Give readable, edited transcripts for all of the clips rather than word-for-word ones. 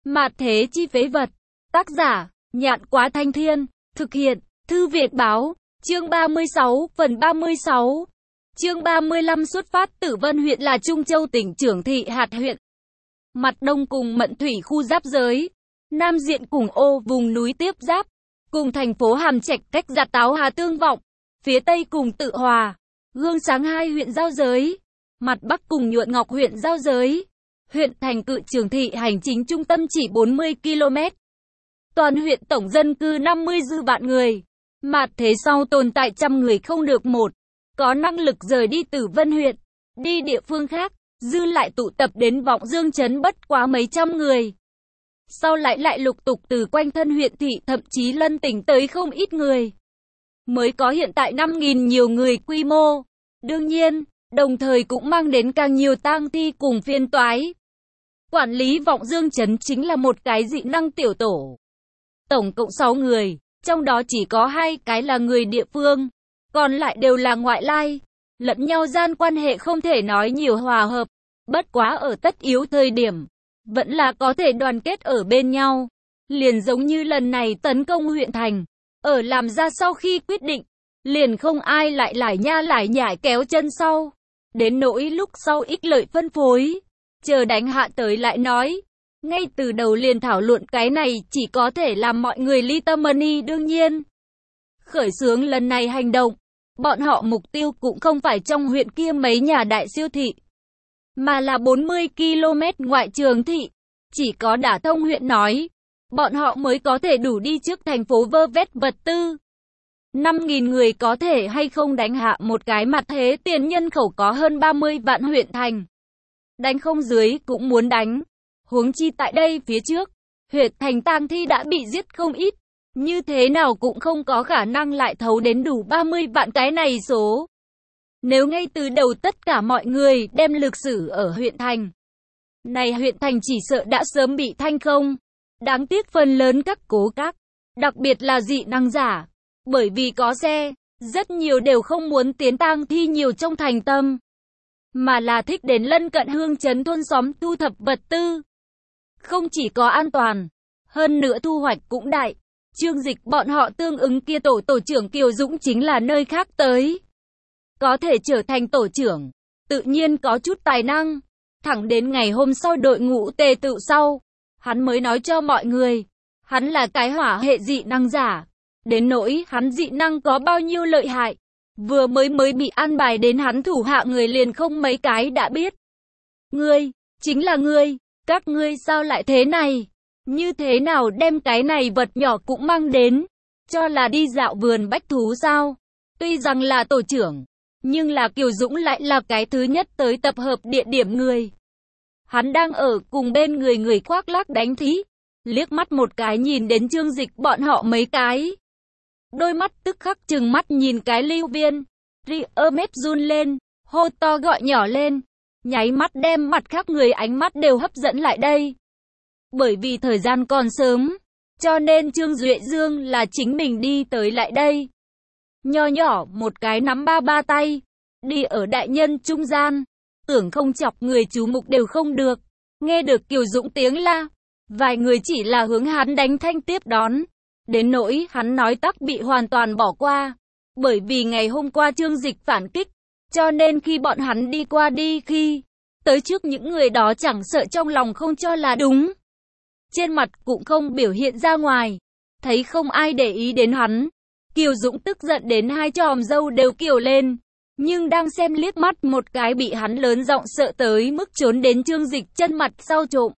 Mạt thế chi phế vật. Tác giả, Nhạn Quá Thanh Thiên. Thực hiện, Thư Việt Báo. Chương 36, phần 36. Chương 35 xuất phát Tử Vân huyện là Trung Châu tỉnh Trưởng Thị hạt huyện. Mặt đông cùng Mận Thủy khu giáp giới. Nam diện cùng Ô vùng núi tiếp giáp. Cùng thành phố Hàm Trạch cách Giạt Táo Hà Tương Vọng. Phía tây cùng Tự Hòa, Gương Sáng hai huyện giao giới. Mặt bắc cùng Nhuận Ngọc huyện giao giới. Huyện thành Cự Trưởng Thị hành chính trung tâm chỉ 40 km. Toàn huyện tổng dân cư 50 dư vạn người. Mạt thế sau tồn tại trăm người không được một. Có năng lực rời đi Tử Vân huyện, đi địa phương khác, dư lại tụ tập đến Vọng Dương trấn bất quá mấy trăm người. Sau lại lục tục từ quanh thân huyện thị thậm chí lân tỉnh tới không ít người. Mới có hiện tại 5.000 nhiều người quy mô. Đương nhiên, đồng thời cũng mang đến càng nhiều tang thi cùng phiên toái. Quản lý Vọng Dương trấn chính là một cái dị năng tiểu tổ. Tổng cộng 6 người, trong đó chỉ có 2 cái là người địa phương, còn lại đều là ngoại lai. Lẫn nhau gian quan hệ không thể nói nhiều hòa hợp, bất quá ở tất yếu thời điểm, vẫn là có thể đoàn kết ở bên nhau. Liền giống như lần này tấn công huyện thành, ở làm ra sau khi quyết định, liền không ai lại lải nhải kéo chân sau. Đến nỗi lúc sau ích lợi phân phối, chờ đánh hạ tới lại nói. Ngay từ đầu liền thảo luận cái này chỉ có thể làm mọi người ly tâm money. Đương nhiên, khởi xướng lần này hành động, bọn họ mục tiêu cũng không phải trong huyện kia mấy nhà đại siêu thị, mà là 40 km ngoại Trường thị. Chỉ có đả thông huyện nói, bọn họ mới có thể đủ đi trước thành phố vơ vét vật tư. 5.000 người có thể hay không đánh hạ một cái mặt thế tiền nhân khẩu có hơn 30 vạn huyện thành. Đánh không dưới cũng muốn đánh. Huống chi tại đây phía trước, huyệt thành tang thi đã bị giết không ít. Như thế nào cũng không có khả năng lại thấu đến đủ 30 vạn cái này số. Nếu ngay từ đầu tất cả mọi người đem lực sử ở huyện thành, này huyện thành chỉ sợ đã sớm bị thanh không. Đáng tiếc phần lớn các cố các, đặc biệt là dị năng giả, bởi vì có xe, rất nhiều đều không muốn tiến tang thi nhiều trong thành tâm, mà là thích đến lân cận hương trấn thôn xóm thu thập vật tư. Không chỉ có an toàn, hơn nữa thu hoạch cũng đại. Chương Dịch bọn họ tương ứng kia tổ trưởng Kiều Dũng chính là nơi khác tới. Có thể trở thành tổ trưởng, tự nhiên có chút tài năng. Thẳng đến ngày hôm sau đội ngũ tề tự sau, hắn mới nói cho mọi người, hắn là cái hỏa hệ dị năng giả. Đến nỗi hắn dị năng có bao nhiêu lợi hại, vừa mới bị an bài đến hắn thủ hạ người liền không mấy cái đã biết. Ngươi, chính là ngươi, các ngươi sao lại thế này? Như thế nào đem cái này vật nhỏ cũng mang đến? Cho là đi dạo vườn bách thú sao? Tuy rằng là tổ trưởng, nhưng là Kiều Dũng lại là cái thứ nhất tới tập hợp địa điểm người. Hắn đang ở cùng bên người khoác lác đánh thí. Liếc mắt một cái nhìn đến Chương Dịch bọn họ mấy cái. Đôi mắt tức khắc trừng mắt nhìn cái Lưu Viên. Mép run lên, hô to gọi nhỏ lên. Nháy mắt đem mặt khác người ánh mắt đều hấp dẫn lại đây. Bởi vì thời gian còn sớm, cho nên Trương Duệ Dương là chính mình đi tới lại đây. Nho nhỏ một cái nắm ba tay, đi ở đại nhân trung gian, tưởng không chọc người chú mục đều không được. Nghe được Kiều Dũng tiếng la, vài người chỉ là hướng hắn đánh thanh tiếp đón. Đến nỗi hắn nói tắc bị hoàn toàn bỏ qua, bởi vì ngày hôm qua Chương Dịch phản kích, cho nên khi bọn hắn đi qua đi khi tới trước những người đó chẳng sợ trong lòng không cho là đúng. Trên mặt cũng không biểu hiện ra ngoài, thấy không ai để ý đến hắn. Kiều Dũng tức giận đến hai chòm râu đều kiều lên, nhưng đang xem liếc mắt một cái bị hắn lớn giọng sợ tới mức trốn đến Chương Dịch chân mặt sau trộm.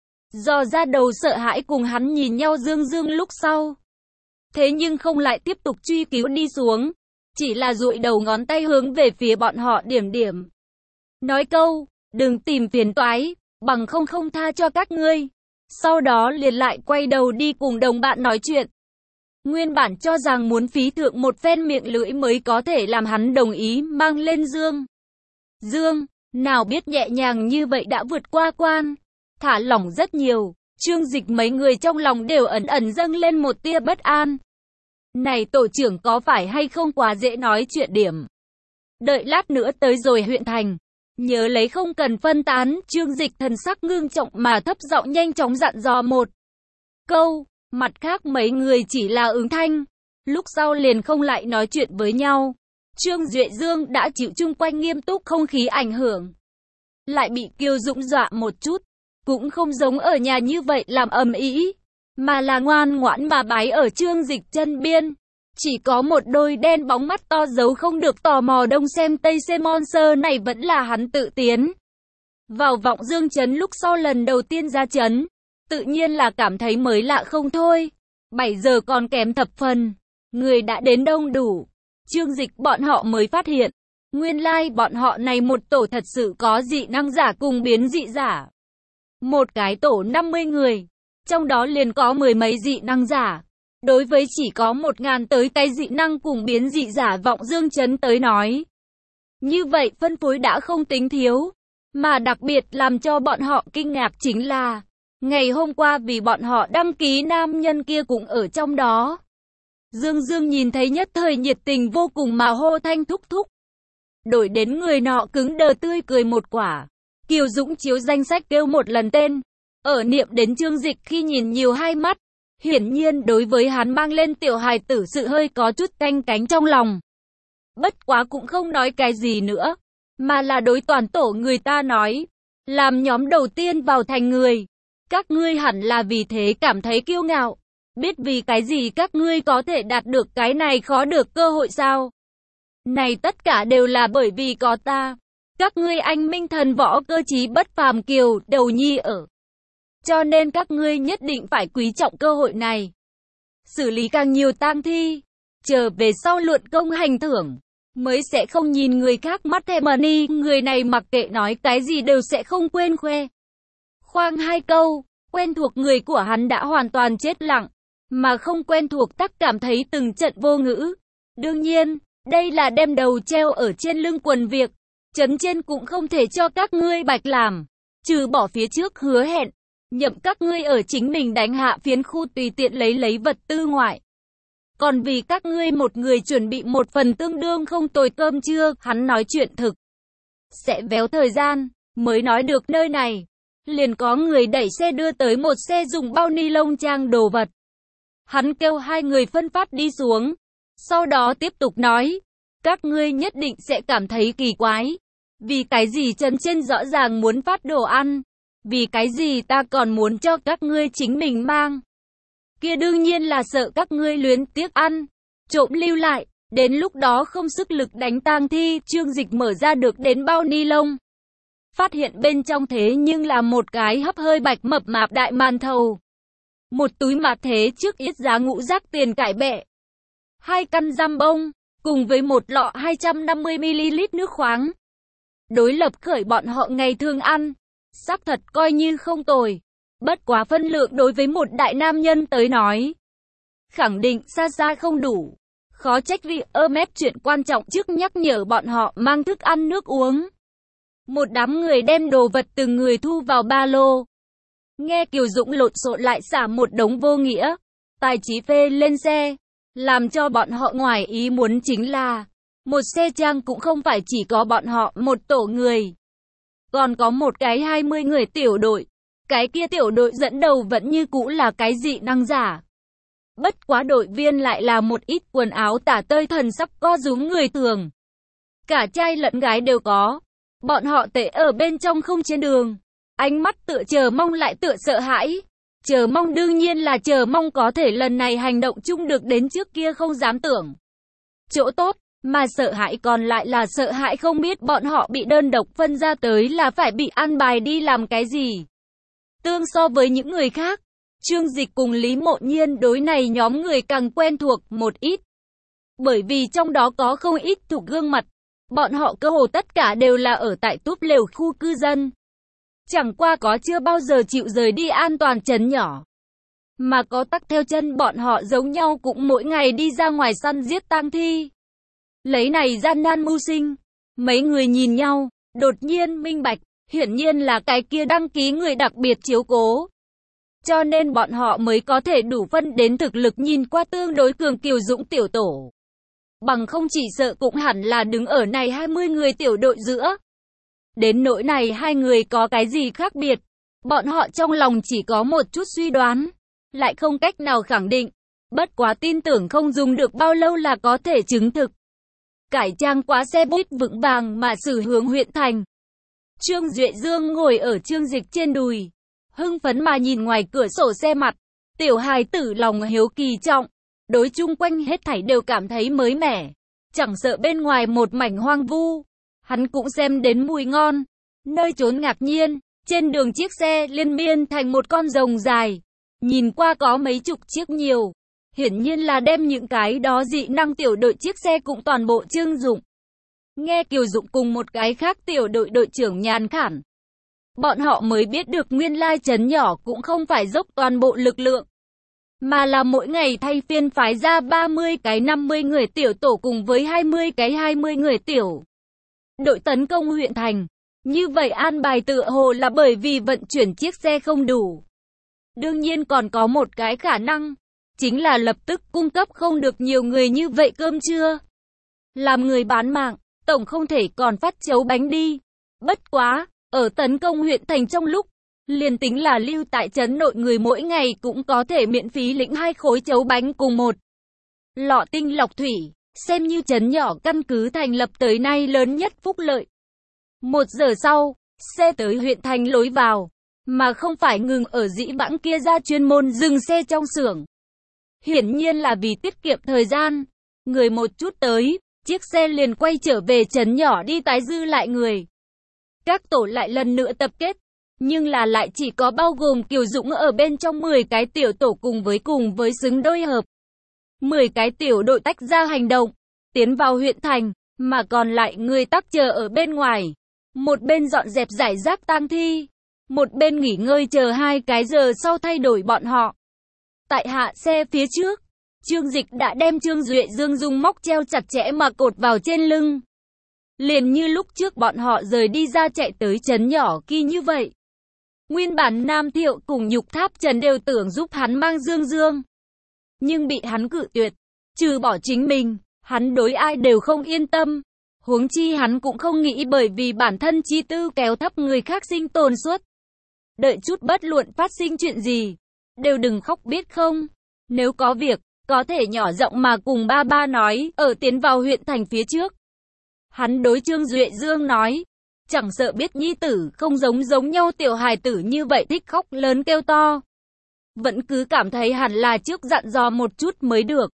Dò ra đầu sợ hãi cùng hắn nhìn nhau dương lúc sau. Thế nhưng không lại tiếp tục truy cứu đi xuống, chỉ là dụi đầu ngón tay hướng về phía bọn họ điểm. Nói câu, đừng tìm phiền toái, bằng không tha cho các ngươi. Sau đó liền lại quay đầu đi cùng đồng bạn nói chuyện. Nguyên bản cho rằng muốn phí thượng một phen miệng lưỡi mới có thể làm hắn đồng ý mang lên Dương, nào biết nhẹ nhàng như vậy đã vượt qua quan, thả lỏng rất nhiều. Chương Dịch mấy người trong lòng đều ẩn dâng lên một tia bất an. Này tổ trưởng có phải hay không quá dễ nói chuyện điểm. Đợi lát nữa tới rồi huyện thành, Nhớ lấy không cần phân tán, Trương Dịch thần sắc ngưng trọng mà thấp giọng nhanh chóng dặn dò một câu, mặt khác mấy người chỉ là ứng thanh, lúc sau liền không lại nói chuyện với nhau. Trương Duệ Dương đã chịu chung quanh nghiêm túc không khí ảnh hưởng, lại bị Kiều Dũng dọa một chút, cũng không giống ở nhà như vậy làm ầm ĩ, mà là ngoan ngoãn mà bái ở Trương Dịch chân biên. Chỉ có một đôi đen bóng mắt to giấu không được tò mò đông xem tây xem, monster này vẫn là hắn tự tiến vào Vọng Dương trấn lúc sau lần đầu tiên ra trấn, tự nhiên là cảm thấy mới lạ không thôi. 7 giờ còn kém thập phần, người đã đến đông đủ. Trương Dịch bọn họ mới phát hiện, nguyên lai bọn họ này một tổ thật sự có dị năng giả cùng biến dị giả. Một cái tổ 50 người, trong đó liền có mười mấy dị năng giả. Đối với chỉ có 1000 tới cái dị năng cùng biến dị giả Vọng Dương trấn tới nói, như vậy phân phối đã không tính thiếu, mà đặc biệt làm cho bọn họ kinh ngạc chính là, ngày hôm qua vì bọn họ đăng ký nam nhân kia cũng ở trong đó. Dương Dương nhìn thấy nhất thời nhiệt tình vô cùng mà hô thanh thúc thúc. Đổi đến người nọ cứng đờ tươi cười một quả. Kiều Dũng chiếu danh sách kêu một lần tên, ở niệm đến Trương Dịch khi nhìn nhiều hai mắt. Hiển nhiên đối với hắn mang lên tiểu hài tử sự hơi có chút canh cánh trong lòng. Bất quá cũng không nói cái gì nữa, mà là đối toàn tổ người ta nói, làm nhóm đầu tiên vào thành người. Các ngươi hẳn là vì thế cảm thấy kiêu ngạo, biết vì cái gì các ngươi có thể đạt được cái này khó được cơ hội sao? Này tất cả đều là bởi vì có ta. Các ngươi anh minh thần võ cơ trí bất phàm Kiều Đầu Nhi ở. Cho nên các ngươi nhất định phải quý trọng cơ hội này. Xử lý càng nhiều tang thi, trở về sau luận công hành thưởng, mới sẽ không nhìn người khác mắt thèm money. Người này mặc kệ nói cái gì đều sẽ không quên khoe khoang hai câu. Quen thuộc người của hắn đã hoàn toàn chết lặng, mà không quen thuộc tắc cảm thấy từng trận vô ngữ. Đương nhiên, đây là đem đầu treo ở trên lưng quần việc, trấn trên cũng không thể cho các ngươi bạch làm, trừ bỏ phía trước hứa hẹn, nhậm các ngươi ở chính mình đánh hạ phiến khu tùy tiện lấy vật tư ngoại. Còn vì các ngươi một người chuẩn bị một phần tương đương không tồi cơm trưa, hắn nói chuyện thực sẽ véo thời gian, mới nói được nơi này. Liền có người đẩy xe đưa tới một xe dùng bao ni lông trang đồ vật. Hắn kêu hai người phân phát đi xuống. Sau đó tiếp tục nói, các ngươi nhất định sẽ cảm thấy kỳ quái. Vì cái gì trấn trên rõ ràng muốn phát đồ ăn? Vì cái gì ta còn muốn cho các ngươi chính mình mang? Kia đương nhiên là sợ các ngươi luyến tiếc ăn, trộm lưu lại, đến lúc đó không sức lực đánh tang thi. Trương Dịch mở ra được đến bao ni lông, phát hiện bên trong thế nhưng là một cái hấp hơi bạch mập mạp đại màn thầu, một túi mặt thế trước yết giá ngũ rác tiền cải bẹ, 2 căn giam bông, cùng với một lọ 250ml nước khoáng. Đối lập khởi bọn họ ngày thường ăn, xác thật coi như không tồi. Bất quá phân lượng đối với một đại nam nhân tới nói, khẳng định xa xa không đủ. Khó trách vì Hermes chuyện quan trọng trước nhắc nhở bọn họ mang thức ăn nước uống. Một đám người đem đồ vật từng người thu vào ba lô. Nghe Kiều Dũng lộn xộn lại xả một đống vô nghĩa, tài trí phê lên xe. Làm cho bọn họ ngoài ý muốn chính là, một xe trang cũng không phải chỉ có bọn họ một tổ người. Còn có một cái 20 người tiểu đội. Cái kia tiểu đội dẫn đầu vẫn như cũ là cái dị năng giả. Bất quá đội viên lại là một ít quần áo tả tơi thần sắc co rúm người thường. Cả trai lẫn gái đều có. Bọn họ tệ ở bên trong không trên đường. Ánh mắt tựa chờ mong lại tựa sợ hãi. Chờ mong đương nhiên là chờ mong có thể lần này hành động chung được đến trước kia không dám tưởng chỗ tốt, mà sợ hãi còn lại là sợ hãi không biết bọn họ bị đơn độc phân ra tới là phải bị an bài đi làm cái gì. Tương so với những người khác, Trương Dịch cùng Lý Mộ Nhiên đối này nhóm người càng quen thuộc một ít. Bởi vì trong đó có không ít thuộc gương mặt, bọn họ cơ hồ tất cả đều là ở tại túp lều khu cư dân. Chẳng qua có chưa bao giờ chịu rời đi an toàn trấn nhỏ. Mà có tắc theo chân bọn họ giống nhau cũng mỗi ngày đi ra ngoài săn giết tang thi. Lấy này gian nan mưu sinh. Mấy người nhìn nhau, đột nhiên minh bạch, hiển nhiên là cái kia đăng ký người đặc biệt chiếu cố. Cho nên bọn họ mới có thể đủ phân đến thực lực nhìn qua tương đối cường Kiều Dũng tiểu tổ. Bằng không chỉ sợ cũng hẳn là đứng ở này 20 người tiểu đội giữa. Đến nỗi này hai người có cái gì khác biệt? Bọn họ trong lòng chỉ có một chút suy đoán, lại không cách nào khẳng định. Bất quá tin tưởng không dùng được bao lâu là có thể chứng thực. Cải trang quá xe buýt vững vàng mà xử hướng huyện thành. Trương Duệ Dương ngồi ở Trương Dịch trên đùi, hưng phấn mà nhìn ngoài cửa sổ xe mặt. Tiểu hài tử lòng hiếu kỳ trọng, đối chung quanh hết thảy đều cảm thấy mới mẻ, chẳng sợ bên ngoài một mảnh hoang vu. Hắn cũng xem đến mùi ngon, nơi trốn ngạc nhiên. Trên đường chiếc xe liên miên thành một con rồng dài, nhìn qua có mấy chục chiếc nhiều. Hiển nhiên là đem những cái đó dị năng tiểu đội chiếc xe cũng toàn bộ trưng dụng. Nghe Kiều Dụng cùng một cái khác tiểu đội đội trưởng nhàn khản. Bọn họ mới biết được nguyên lai trấn nhỏ cũng không phải dốc toàn bộ lực lượng, mà là mỗi ngày thay phiên phái ra 30 cái 50 người tiểu tổ cùng với 20 cái 20 người tiểu đội tấn công huyện thành. Như vậy an bài tựa hồ là bởi vì vận chuyển chiếc xe không đủ. Đương nhiên còn có một cái khả năng, chính là lập tức cung cấp không được nhiều người như vậy cơm trưa. Làm người bán mạng, tổng không thể còn phát chấu bánh đi. Bất quá, ở tấn công huyện thành trong lúc, liền tính là lưu tại trấn nội người mỗi ngày cũng có thể miễn phí lĩnh 2 khối chấu bánh cùng một lọ tinh lọc thủy, xem như trấn nhỏ căn cứ thành lập tới nay lớn nhất phúc lợi. 1 giờ sau, xe tới huyện thành lối vào, mà không phải ngừng ở dĩ vãng kia ra chuyên môn dừng xe trong xưởng. Hiển nhiên là vì tiết kiệm thời gian, người một chút tới, chiếc xe liền quay trở về trấn nhỏ đi tái dư lại người. Các tổ lại lần nữa tập kết, nhưng là lại chỉ có bao gồm Kiều Dũng ở bên trong 10 cái tiểu tổ cùng với xứng đôi hợp. 10 cái tiểu đội tách ra hành động, tiến vào huyện thành, mà còn lại người tắc chờ ở bên ngoài. Một bên dọn dẹp giải rác tang thi, một bên nghỉ ngơi chờ 2 cái giờ sau thay đổi bọn họ. Tại hạ xe phía trước, Trương Dịch đã đem Trương Duệ Dương dùng móc treo chặt chẽ mà cột vào trên lưng. Liền như lúc trước bọn họ rời đi ra chạy tới trấn nhỏ kia như vậy. Nguyên bản Nam Thiệu cùng Nhục Tháp Trần đều tưởng giúp hắn mang Dương Dương, nhưng bị hắn cự tuyệt. Trừ bỏ chính mình, hắn đối ai đều không yên tâm. Huống chi hắn cũng không nghĩ bởi vì bản thân chi tư kéo thấp người khác sinh tồn suốt. Đợi chút bất luận phát sinh chuyện gì, đều đừng khóc biết không. Nếu có việc, có thể nhỏ giọng mà cùng ba ba nói, ở tiến vào huyện thành phía trước. Hắn đối Trương Duệ Dương nói, chẳng sợ biết nhi tử không giống nhau tiểu hài tử như vậy thích khóc lớn kêu to. Vẫn cứ cảm thấy hẳn là trước dặn dò một chút mới được,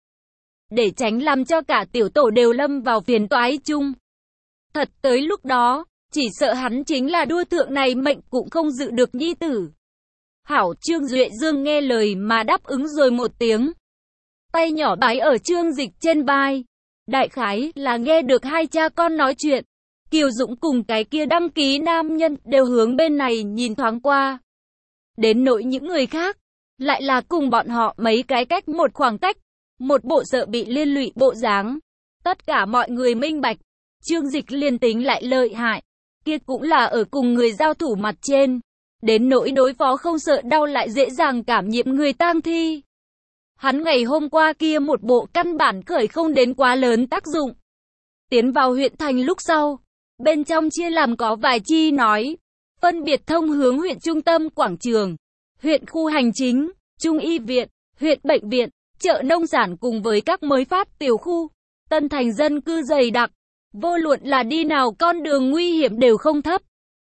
để tránh làm cho cả tiểu tổ đều lâm vào phiền toái chung. Thật tới lúc đó, chỉ sợ hắn chính là đua thượng này mệnh cũng không dự được nhi tử. Hảo, Trương Duệ Dương nghe lời mà đáp ứng rồi một tiếng. Tay nhỏ bái ở Trương Dịch trên vai. Đại khái là nghe được hai cha con nói chuyện. Kiều Dũng cùng cái kia đăng ký nam nhân đều hướng bên này nhìn thoáng qua. Đến nỗi những người khác, lại là cùng bọn họ mấy cái cách một khoảng cách. Một bộ sợ bị liên lụy bộ dáng. Tất cả mọi người minh bạch. Trương Dịch liền tính lại lợi hại, kia cũng là ở cùng người giao thủ mặt trên. Đến nỗi đối phó không sợ đau lại dễ dàng cảm nhiễm người tang thi. Hắn ngày hôm qua kia một bộ căn bản khởi không đến quá lớn tác dụng. Tiến vào huyện thành lúc sau, bên trong chia làm có vài chi nói, phân biệt thông hướng huyện trung tâm quảng trường, huyện khu hành chính, trung y viện, huyện bệnh viện, chợ nông sản cùng với các mới phát tiểu khu, tân thành dân cư dày đặc. Vô luận là đi nào con đường nguy hiểm đều không thấp.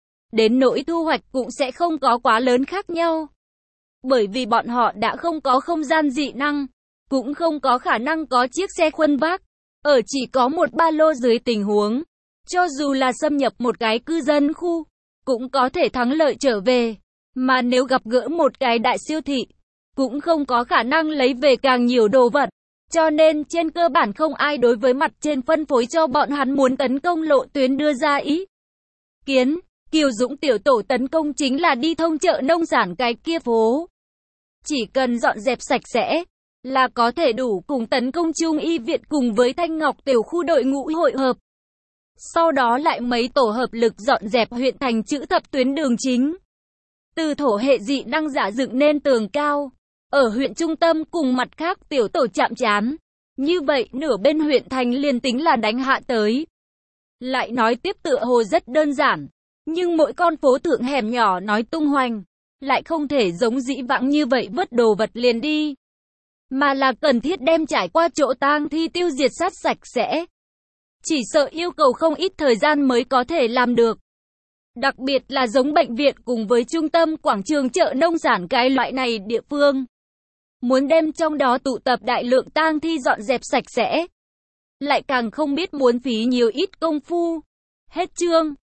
Đến nỗi thu hoạch cũng sẽ không có quá lớn khác nhau. Bởi vì bọn họ đã không có không gian dị năng, cũng không có khả năng có chiếc xe khuân vác. Ở chỉ có một ba lô dưới tình huống, cho dù là xâm nhập một cái cư dân khu, cũng có thể thắng lợi trở về. Mà nếu gặp gỡ một cái đại siêu thị, cũng không có khả năng lấy về càng nhiều đồ vật. Cho nên trên cơ bản không ai đối với mặt trên phân phối cho bọn hắn muốn tấn công lộ tuyến đưa ra ý kiến. Kiều Dũng tiểu tổ tấn công chính là đi thông chợ nông sản cái kia phố. Chỉ cần dọn dẹp sạch sẽ, là có thể đủ cùng tấn công trung y viện cùng với Thanh Ngọc tiểu khu đội ngũ hội hợp. Sau đó lại mấy tổ hợp lực dọn dẹp huyện thành chữ thập tuyến đường chính. Từ thổ hệ dị năng giả dựng nên tường cao. Ở huyện trung tâm cùng mặt khác tiểu tổ chạm trán. Như vậy nửa bên huyện thành liền tính là đánh hạ tới. Lại nói tiếp tựa hồ rất đơn giản. Nhưng mỗi con phố thượng hẻm nhỏ nói tung hoành, lại không thể giống dĩ vãng như vậy vứt đồ vật liền đi, mà là cần thiết đem trải qua chỗ tang thi tiêu diệt sát sạch sẽ. Chỉ sợ yêu cầu không ít thời gian mới có thể làm được. Đặc biệt là giống bệnh viện cùng với trung tâm quảng trường chợ nông sản cái loại này địa phương. Muốn đem trong đó tụ tập đại lượng tang thi dọn dẹp sạch sẽ, lại càng không biết muốn phí nhiều ít công phu. Hết chương.